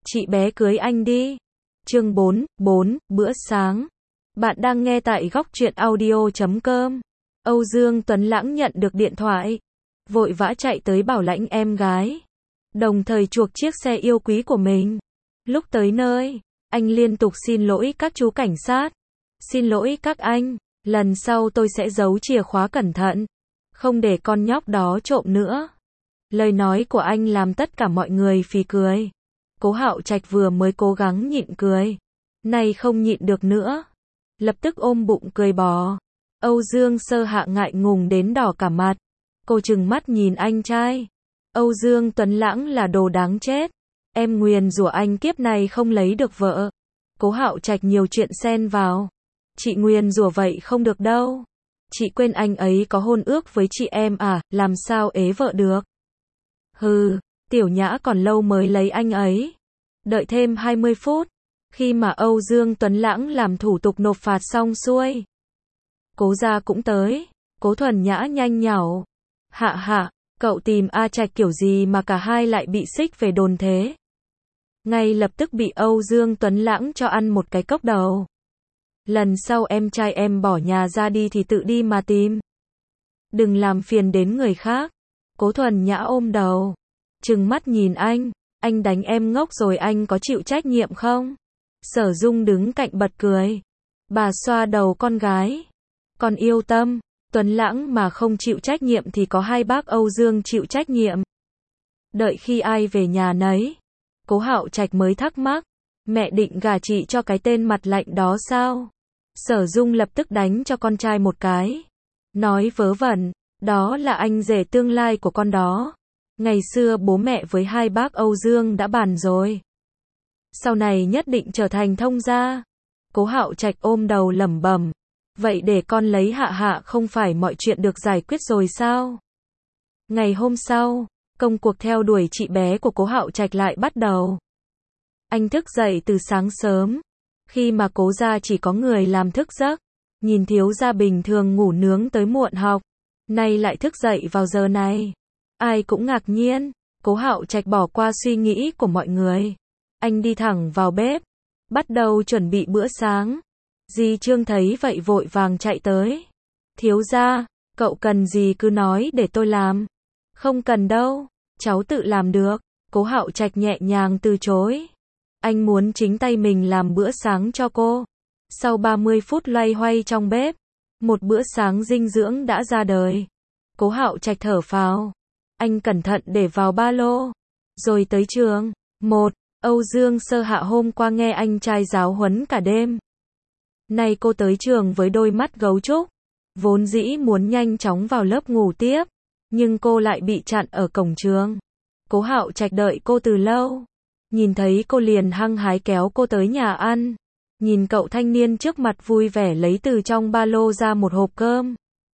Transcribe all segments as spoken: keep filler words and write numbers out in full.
chị bé cưới anh đi. Chương bốn, bốn, bữa sáng. Bạn đang nghe tại góc truyện audio chấm com. Âu Dương Tuấn Lãng nhận được điện thoại, vội vã chạy tới bảo lãnh em gái, đồng thời chuộc chiếc xe yêu quý của mình. Lúc tới nơi, anh liên tục xin lỗi các chú cảnh sát. Xin lỗi các anh, lần sau tôi sẽ giấu chìa khóa cẩn thận, không để con nhóc đó trộm nữa. Lời nói của anh làm tất cả mọi người phì cười. Cố Hạo Trạch vừa mới cố gắng nhịn cười, nay không nhịn được nữa, lập tức ôm bụng cười bò. Âu Dương Sơ Hạ ngại ngùng đến đỏ cả mặt. Cô trừng mắt nhìn anh trai. Âu Dương Tuấn Lãng là đồ đáng chết. Em nguyền rủa anh kiếp này không lấy được vợ. Cố Hạo Trạch nhiều chuyện xen vào. Chị nguyền rủa vậy không được đâu. Chị quên anh ấy có hôn ước với chị em à, làm sao ế vợ được. Hừ, Tiểu Nhã còn lâu mới lấy anh ấy. Đợi thêm hai mươi phút. Khi mà Âu Dương Tuấn Lãng làm thủ tục nộp phạt xong xuôi, Cố gia cũng tới. Cố Thuần Nhã nhanh nhảu. Hạ hạ, cậu tìm A Trạch kiểu gì mà cả hai lại bị xích về đồn thế? Ngay lập tức bị Âu Dương Tuấn Lãng cho ăn một cái cốc đầu. Lần sau em trai em bỏ nhà ra đi thì tự đi mà tìm. Đừng làm phiền đến người khác. Cố Thuần Nhã ôm đầu, trừng mắt nhìn anh. Anh đánh em ngốc rồi anh có chịu trách nhiệm không? Sở Dung đứng cạnh bật cười. Bà xoa đầu con gái. Con yêu Tâm, Tuấn Lãng mà không chịu trách nhiệm thì có hai bác Âu Dương chịu trách nhiệm. Đợi khi ai về nhà nấy, Cố Hạo Trạch mới thắc mắc. Mẹ định gả chị cho cái tên mặt lạnh đó sao? Sở Dung lập tức đánh cho con trai một cái. Nói vớ vẩn, đó là anh rể tương lai của con đó. Ngày xưa bố mẹ với hai bác Âu Dương đã bàn rồi. Sau này nhất định trở thành thông gia. Cố Hạo Trạch ôm đầu lẩm bẩm. Vậy để con lấy Hạ Hạ không phải mọi chuyện được giải quyết rồi sao? Ngày hôm sau, công cuộc theo đuổi chị bé của Cố Hạo Trạch lại bắt đầu. Anh thức dậy từ sáng sớm. Khi mà Cố gia chỉ có người làm thức giấc, nhìn thiếu gia bình thường ngủ nướng tới muộn học, nay lại thức dậy vào giờ này. Ai cũng ngạc nhiên. Cố Hạo Trạch bỏ qua suy nghĩ của mọi người. Anh đi thẳng vào bếp, bắt đầu chuẩn bị bữa sáng. Dì Trương thấy vậy vội vàng chạy tới. Thiếu gia, cậu cần gì cứ nói để tôi làm. Không cần đâu, cháu tự làm được. Cố Hạo Trạch nhẹ nhàng từ chối. Anh muốn chính tay mình làm bữa sáng cho cô. Sau ba mươi phút loay hoay trong bếp, một bữa sáng dinh dưỡng đã ra đời. Cố Hạo Trạch thở phào. Anh cẩn thận để vào ba lô. Rồi tới trường. Một, Âu Dương Sơ Hạ hôm qua nghe anh trai giáo huấn cả đêm. Nay cô tới trường với đôi mắt gấu trúc. Vốn dĩ muốn nhanh chóng vào lớp ngủ tiếp, nhưng cô lại bị chặn ở cổng trường. Cố Hạo Trạch đợi cô từ lâu. Nhìn thấy cô liền hăng hái kéo cô tới nhà ăn. Nhìn cậu thanh niên trước mặt vui vẻ lấy từ trong ba lô ra một hộp cơm.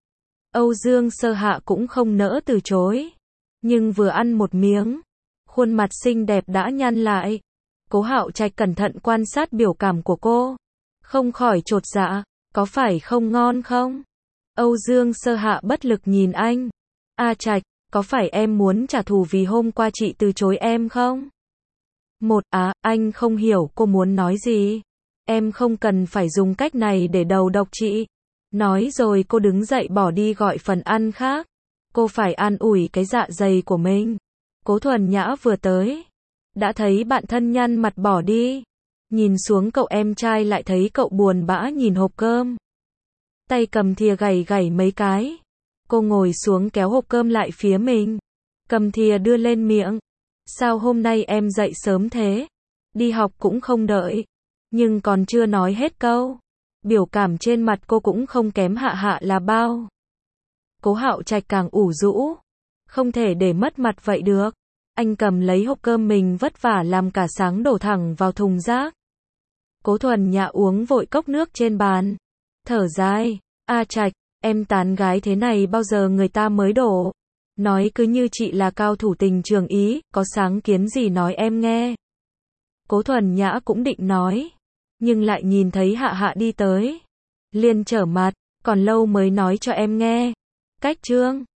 Âu Dương Sơ Hạ cũng không nỡ từ chối. Nhưng vừa ăn một miếng, khuôn mặt xinh đẹp đã nhăn lại. Cố Hạo Trạch cẩn thận quan sát biểu cảm của cô, không khỏi chột dạ. Có phải không ngon không? Âu Dương Sơ Hạ bất lực nhìn anh. A Trạch, có phải em muốn trả thù vì hôm qua chị từ chối em không? Một, á, anh không hiểu cô muốn nói gì. Em không cần phải dùng cách này để đầu độc chị. Nói rồi cô đứng dậy bỏ đi gọi phần ăn khác. Cô phải an ủi cái dạ dày của mình. Cố Thuần Nhã vừa tới, đã thấy bạn thân nhăn mặt bỏ đi. Nhìn xuống cậu em trai lại thấy cậu buồn bã nhìn hộp cơm. Tay cầm thìa gảy gảy mấy cái. Cô ngồi xuống kéo hộp cơm lại phía mình. Cầm thìa đưa lên miệng. Sao hôm nay em dậy sớm thế? Đi học cũng không đợi. Nhưng còn chưa nói hết câu. Biểu cảm trên mặt cô cũng không kém Hạ Hạ là bao. Cố Hạo Trạch càng ủ rũ. Không thể để mất mặt vậy được. Anh cầm lấy hộp cơm mình vất vả làm cả sáng đổ thẳng vào thùng rác. Cố Thuần Nhã uống vội cốc nước trên bàn. Thở dài. A Trạch, em tán gái thế này bao giờ người ta mới đổ. Nói cứ như chị là cao thủ tình trường Ý, có sáng kiến gì nói em nghe. Cố Thuần Nhã cũng định nói, nhưng lại nhìn thấy Hạ Hạ đi tới. Liền trở mặt, còn lâu mới nói cho em nghe. Cách Trương,